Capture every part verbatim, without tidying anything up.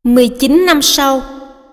mười chín năm sau.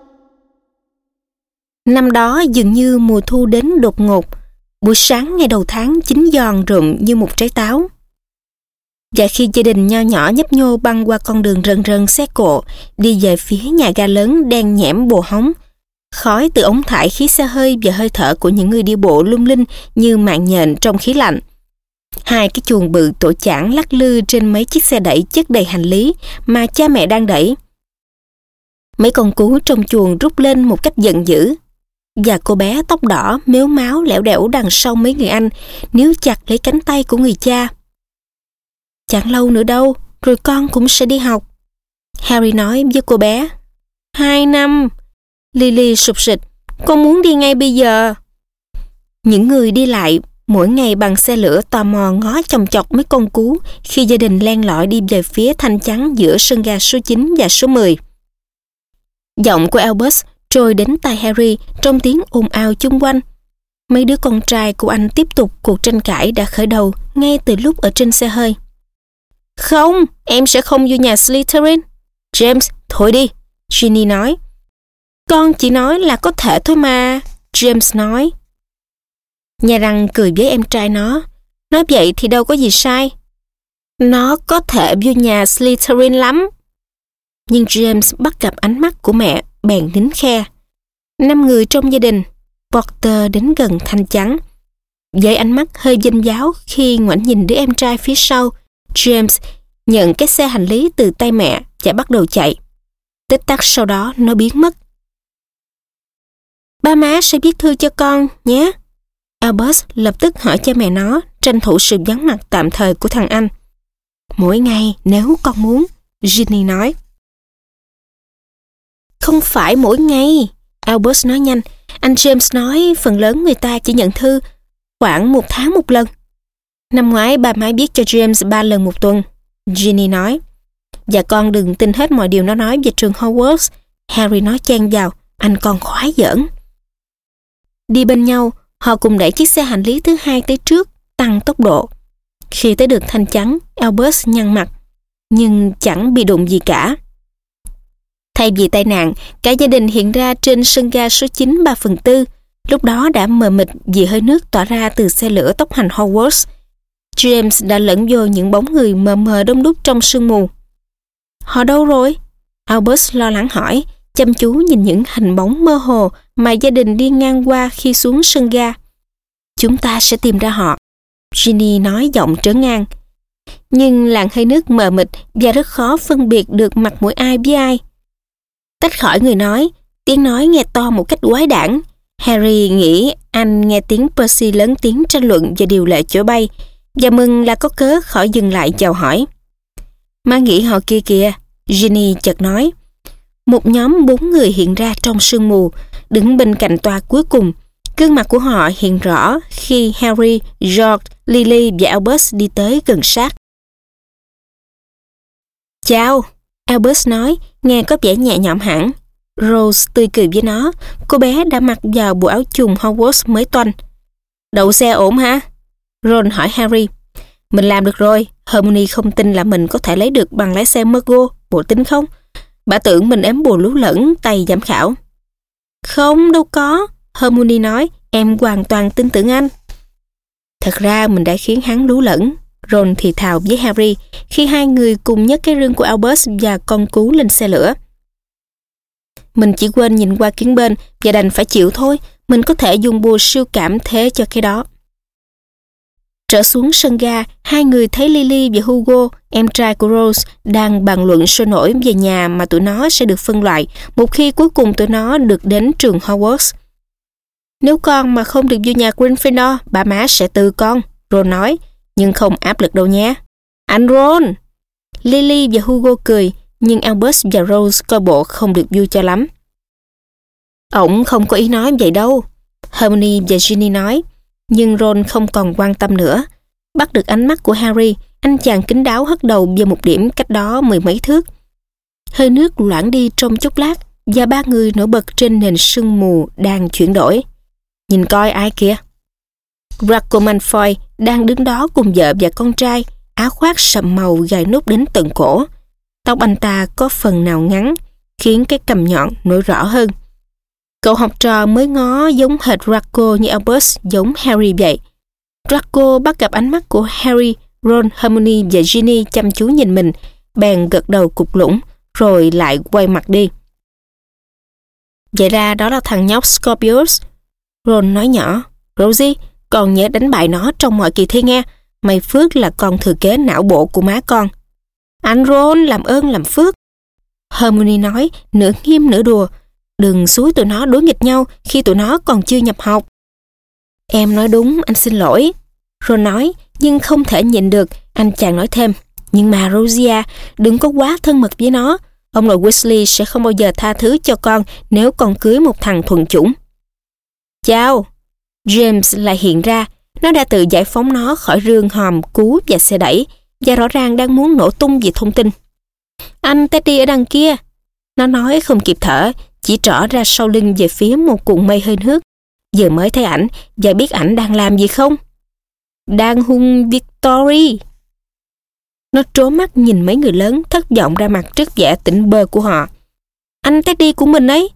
Năm đó dường như mùa thu đến đột ngột. Buổi sáng ngày đầu tháng chín giòn rụm như một trái táo. Và khi gia đình nho nhỏ nhấp nhô băng qua con đường rần rần xe cộ, đi về phía nhà ga lớn đen nhẽm bồ hóng, khói từ ống thải khí xe hơi và hơi thở của những người đi bộ lung linh như mạng nhện trong khí lạnh. Hai cái chuồng bự tổ chảng lắc lư trên mấy chiếc xe đẩy chất đầy hành lý mà cha mẹ đang đẩy. Mấy con cú trong chuồng rút lên một cách giận dữ. Và cô bé tóc đỏ mếu máo lẻo đẻo đằng sau mấy người anh níu chặt lấy cánh tay của người cha. Chẳng lâu nữa đâu, rồi con cũng sẽ đi học. Harry nói với cô bé. Hai năm. Lily sụp sịch. Con muốn đi ngay bây giờ. Những người đi lại mỗi ngày bằng xe lửa tò mò ngó chòng chọc mấy con cú khi gia đình len lỏi đi về phía thanh chắn giữa sân ga số chín và số mười. Giọng của Albus trôi đến tai Harry trong tiếng ồn ào chung quanh. Mấy đứa con trai của anh tiếp tục cuộc tranh cãi đã khởi đầu ngay từ lúc ở trên xe hơi. Không, em sẽ không vô nhà Slytherin. James, thôi đi, Ginny nói. Con chỉ nói là có thể thôi mà, James nói. Nhà răng cười với em trai nó. Nói vậy thì đâu có gì sai. Nó có thể vô nhà Slytherin lắm. Nhưng James bắt gặp ánh mắt của mẹ, bèn nín khe. Năm người trong gia đình, Potter đến gần thanh chắn. Với ánh mắt hơi dinh giáo khi ngoảnh nhìn đứa em trai phía sau, James nhận cái xe hành lý từ tay mẹ và bắt đầu chạy. Tích tắc sau đó nó biến mất. Ba má sẽ viết thư cho con nhé. Albus lập tức hỏi cha mẹ nó, tranh thủ sự vắng mặt tạm thời của thằng anh. Mỗi ngày nếu con muốn, Ginny nói. Không phải mỗi ngày, Albus nói nhanh. Anh James nói phần lớn người ta chỉ nhận thư khoảng một tháng một lần. Năm ngoái ba má viết cho James ba lần một tuần, Ginny nói. Và con đừng tin hết mọi điều nó nói về trường Hogwarts, Harry nói chen vào, anh còn khoái giỡn. Đi bên nhau, họ cùng đẩy chiếc xe hành lý thứ hai tới trước, tăng tốc độ. Khi tới được thanh chắn, Albus nhăn mặt, nhưng chẳng bị đụng gì cả. Thay vì tai nạn, cả gia đình hiện ra trên sân ga số chín ba phần tư, lúc đó đã mờ mịt vì hơi nước tỏa ra từ xe lửa tốc hành Hogwarts. James đã lẫn vô những bóng người mờ mờ đông đúc trong sương mù. Họ đâu rồi? Albus lo lắng hỏi, chăm chú nhìn những hình bóng mơ hồ mà gia đình đi ngang qua khi xuống sân ga. Chúng ta sẽ tìm ra họ, Ginny nói giọng trấn an. Nhưng làn hơi nước mờ mịt và rất khó phân biệt được mặt mũi ai với ai. Tách khỏi người nói, tiếng nói nghe to một cách quái đản. Harry nghĩ anh nghe tiếng Percy lớn tiếng tranh luận về điều lệ chỗ bay, và mừng là có cớ khỏi dừng lại chào hỏi. Má nghĩ họ kia kìa, Ginny chợt nói. Một nhóm bốn người hiện ra trong sương mù, đứng bên cạnh toa cuối cùng. Gương mặt của họ hiện rõ khi Harry, George, Lily và Albus đi tới gần sát. Chào, Albus nói, nghe có vẻ nhẹ nhõm hẳn. Rose tươi cười với nó, cô bé đã mặc vào bộ áo chùng Hogwarts mới toanh. Đậu xe ổn hả? Ron hỏi Harry. Mình làm được rồi, Hermione không tin là mình có thể lấy được bằng lái xe Mergo, bộ tính không? Bà tưởng mình ém bùa lú lẫn tay giám khảo. Không, đâu có, Hermione nói, em hoàn toàn tin tưởng anh. Thật ra mình đã khiến hắn lú lẫn, Ron thì thào với Harry khi hai người cùng nhấc cái rương của Albus và con cú lên xe lửa. Mình chỉ quên nhìn qua kiến bên và đành phải chịu thôi, mình có thể dùng bùa siêu cảm thế cho cái đó. Trở xuống sân ga, hai người thấy Lily và Hugo, em trai của Rose, đang bàn luận sôi nổi về nhà mà tụi nó sẽ được phân loại một khi cuối cùng tụi nó được đến trường Hogwarts. Nếu con mà không được vô nhà Gryffindor, bà má sẽ từ con, Ron nói, nhưng không áp lực đâu nhé. Anh Ron! Lily và Hugo cười, nhưng Albus và Rose coi bộ không được vui cho lắm. Ổng không có ý nói vậy đâu, Hermione và Ginny nói. Nhưng Ron không còn quan tâm nữa. Bắt được ánh mắt của Harry, anh chàng kín đáo hất đầu về một điểm cách đó mười mấy thước. Hơi nước loãng đi trong chốc lát và ba người nổi bật trên nền sương mù đang chuyển đổi. Nhìn coi ai kìa. Draco Malfoy đang đứng đó cùng vợ và con trai, áo khoác sậm màu gài nút đến tận cổ. Tóc anh ta có phần nào ngắn, khiến cái cằm nhọn nổi rõ hơn. Cậu học trò mới ngó giống hệt Draco như Albus giống Harry vậy. Draco bắt gặp ánh mắt của Harry, Ron, Hermione và Ginny chăm chú nhìn mình, bèn gật đầu cục lũng, rồi lại quay mặt đi. Vậy ra đó là thằng nhóc Scorpius. Ron nói nhỏ, Rosie, con nhớ đánh bại nó trong mọi kỳ thi nghe. May phước là con thừa kế não bộ của má con. Anh Ron, làm ơn làm phước. Hermione nói, nửa nghiêm nửa đùa. Đừng xúi tụi nó đối nghịch nhau khi tụi nó còn chưa nhập học. Em nói đúng, anh xin lỗi. Ron nói, nhưng không thể nhịn được. Anh chàng nói thêm, nhưng mà Rosie, đừng có quá thân mật với nó. Ông nội Weasley sẽ không bao giờ tha thứ cho con nếu con cưới một thằng thuần chủng. Chào. James lại hiện ra. Nó đã tự giải phóng nó khỏi rương hòm, cú và xe đẩy, và rõ ràng đang muốn nổ tung vì thông tin. Anh Teddy ở đằng kia. Nó nói không kịp thở, chỉ trỏ ra sau lưng về phía một cuộn mây hơi nước. Giờ mới thấy ảnh, và biết ảnh đang làm gì không? Đang hung Victory. Nó trố mắt nhìn mấy người lớn thất vọng ra mặt trước vẻ tỉnh bơ của họ. Anh Teddy của mình ấy.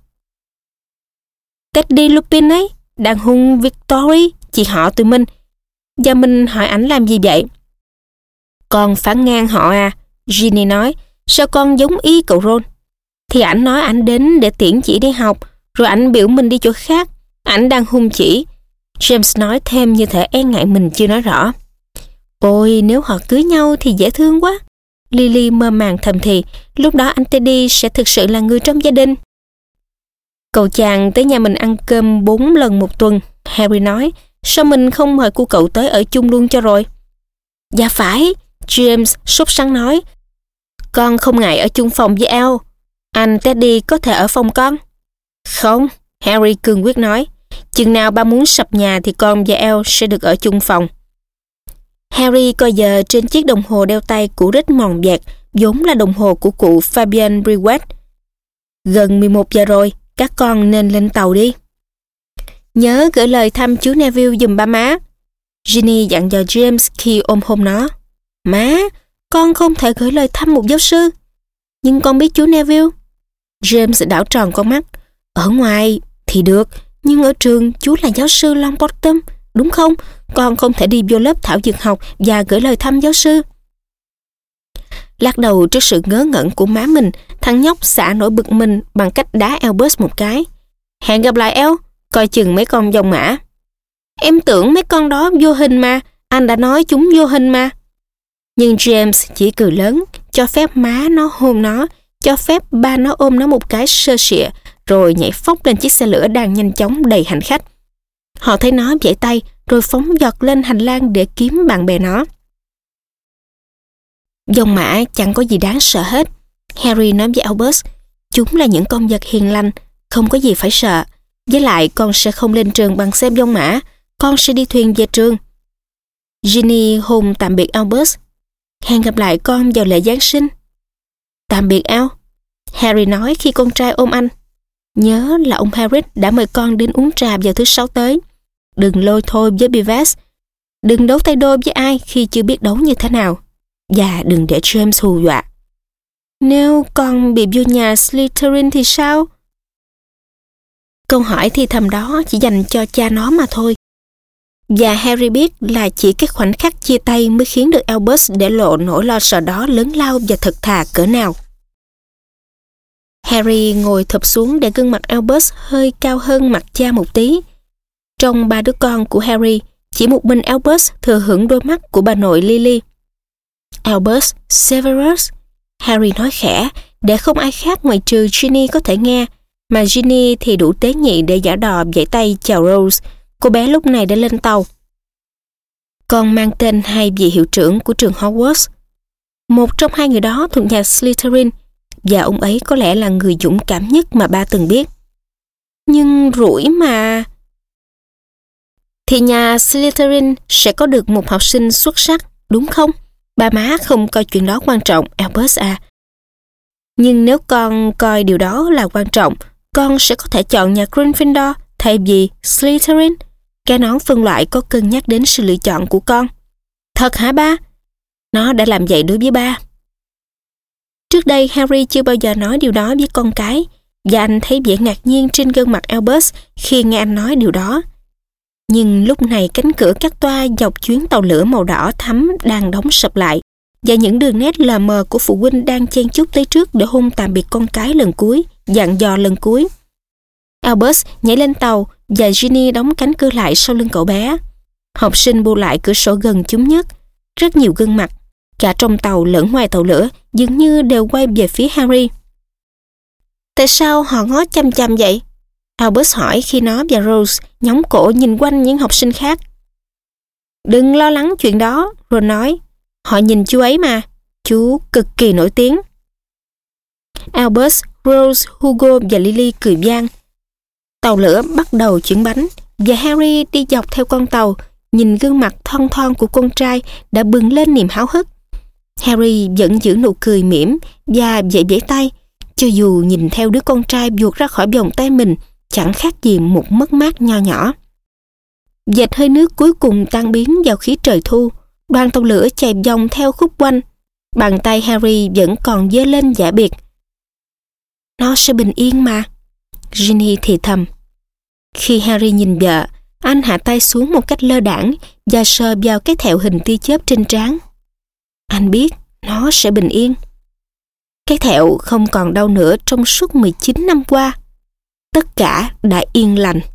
Teddy Lupin ấy, đang hung Victory, chị họ tụi mình. Và mình hỏi ảnh làm gì vậy? Con phản ngang họ à? Ginny nói, sao con giống y cậu Ron? Thì ảnh nói ảnh đến để tiễn chỉ đi học, rồi ảnh biểu mình đi chỗ khác. Ảnh đang hung chỉ. James nói thêm như thể e ngại mình chưa nói rõ. Ôi, nếu họ cưới nhau thì dễ thương quá. Lily mơ màng thầm thì, lúc đó anh Teddy sẽ thực sự là người trong gia đình. Cậu chàng tới nhà mình ăn cơm bốn lần một tuần, Harry nói. Sao mình không mời cô cậu tới ở chung luôn cho rồi? Dạ phải, James sốt sắng nói. Con không ngại ở chung phòng với Al. Anh Teddy có thể ở phòng con. Không, Harry cương quyết nói. Chừng nào ba muốn sập nhà thì con và Al sẽ được ở chung phòng. Harry coi giờ trên chiếc đồng hồ đeo tay của Richmond vẹt, vốn là đồng hồ của cụ Fabian Brewett. Gần mười một giờ rồi, các con nên lên tàu đi. Nhớ gửi lời thăm chú Neville giùm ba má. Ginny dặn dò James khi ôm hôn nó. Má, con không thể gửi lời thăm một giáo sư. Nhưng con biết chú Neville. James đảo tròn con mắt. Ở ngoài thì được, nhưng ở trường chú là giáo sư Longbottom, đúng không? Con không thể đi vô lớp thảo dược học và gửi lời thăm giáo sư. Lắc đầu trước sự ngớ ngẩn của má mình, thằng nhóc xả nỗi bực mình bằng cách đá Albus một cái. Hẹn gặp lại El, coi chừng mấy con dòng mã. Em tưởng mấy con đó vô hình mà, anh đã nói chúng vô hình mà. Nhưng James chỉ cười lớn, cho phép má nó hôn nó, cho phép ba nó ôm nó một cái sơ sịa, rồi nhảy phóc lên chiếc xe lửa đang nhanh chóng đầy hành khách. Họ thấy nó vẫy tay, rồi phóng giọt lên hành lang để kiếm bạn bè nó. Dòng mã chẳng có gì đáng sợ hết. Harry nói với Albus, chúng là những con vật hiền lành, không có gì phải sợ. Với lại con sẽ không lên trường bằng xe dòng mã, con sẽ đi thuyền về trường. Ginny hôn tạm biệt Albus. Hẹn gặp lại con vào lễ Giáng sinh. Tạm biệt Al, Harry nói khi con trai ôm anh. Nhớ là ông Hagrid đã mời con đến uống trà vào thứ sáu tới. Đừng lôi thôi với Beavis. Đừng đấu tay đôi với ai khi chưa biết đấu như thế nào. Và đừng để James hù dọa. Nếu con bị vô nhà Slytherin thì sao? Câu hỏi thì thầm đó chỉ dành cho cha nó mà thôi. Và Harry biết là chỉ cái khoảnh khắc chia tay mới khiến được Albus để lộ nỗi lo sợ đó lớn lao và thật thà cỡ nào. Harry ngồi thụp xuống để gương mặt Albus hơi cao hơn mặt cha một tí. Trong ba đứa con của Harry, chỉ một mình Albus thừa hưởng đôi mắt của bà nội Lily. Albus Severus, Harry nói khẽ để không ai khác ngoài trừ Ginny có thể nghe, mà Ginny thì đủ tế nhị để giả đò vẫy tay chào Rose. Cô bé lúc này đã lên tàu. Con mang tên hai vị hiệu trưởng của trường Hogwarts. Một trong hai người đó thuộc nhà Slytherin, và ông ấy có lẽ là người dũng cảm nhất mà ba từng biết. Nhưng rủi mà... Thì nhà Slytherin sẽ có được một học sinh xuất sắc, đúng không? Ba má không coi chuyện đó quan trọng, Albus à. Nhưng nếu con coi điều đó là quan trọng, con sẽ có thể chọn nhà Gryffindor thay vì Slytherin. Cái nón phân loại có cân nhắc đến sự lựa chọn của con. Thật hả ba? Nó đã làm vậy đối với ba. Trước đây Harry chưa bao giờ nói điều đó với con cái, và anh thấy vẻ ngạc nhiên trên gương mặt Albus khi nghe anh nói điều đó. Nhưng lúc này cánh cửa các toa dọc chuyến tàu lửa màu đỏ thắm đang đóng sập lại, và những đường nét lờ mờ của phụ huynh đang chen chúc tới trước để hôn tạm biệt con cái lần cuối, dặn dò lần cuối. Albus nhảy lên tàu và Ginny đóng cánh cửa lại sau lưng cậu bé. Học sinh bu lại cửa sổ gần chúng nhất. Rất nhiều gương mặt, cả trong tàu lẫn ngoài tàu lửa, dường như đều quay về phía Harry. Tại sao họ ngó chăm chăm vậy? Albus hỏi khi nó và Rose nhóng cổ nhìn quanh những học sinh khác. Đừng lo lắng chuyện đó, Ron nói. Họ nhìn chú ấy mà, chú cực kỳ nổi tiếng. Albus, Rose, Hugo và Lily cười vang. Tàu lửa bắt đầu chuyển bánh, và Harry đi dọc theo con tàu, nhìn gương mặt thon thon của con trai đã bừng lên niềm háo hức. Harry vẫn giữ nụ cười mỉm và vẫy vẫy tay, cho dù nhìn theo đứa con trai vuột ra khỏi vòng tay mình chẳng khác gì một mất mát nho nhỏ. Dệt hơi nước cuối cùng tan biến vào khí trời thu, đoàn tàu lửa chạy vòng theo khúc quanh. Bàn tay Harry vẫn còn giơ lên giả biệt. Nó sẽ bình yên mà, Ginny thì thầm. Khi Harry nhìn vợ, anh hạ tay xuống một cách lơ đãng và sờ vào cái thẹo hình tia chớp trên trán. Anh biết nó sẽ bình yên. Cái thẹo không còn đau nữa trong suốt mười chín năm qua. Tất cả đã yên lành.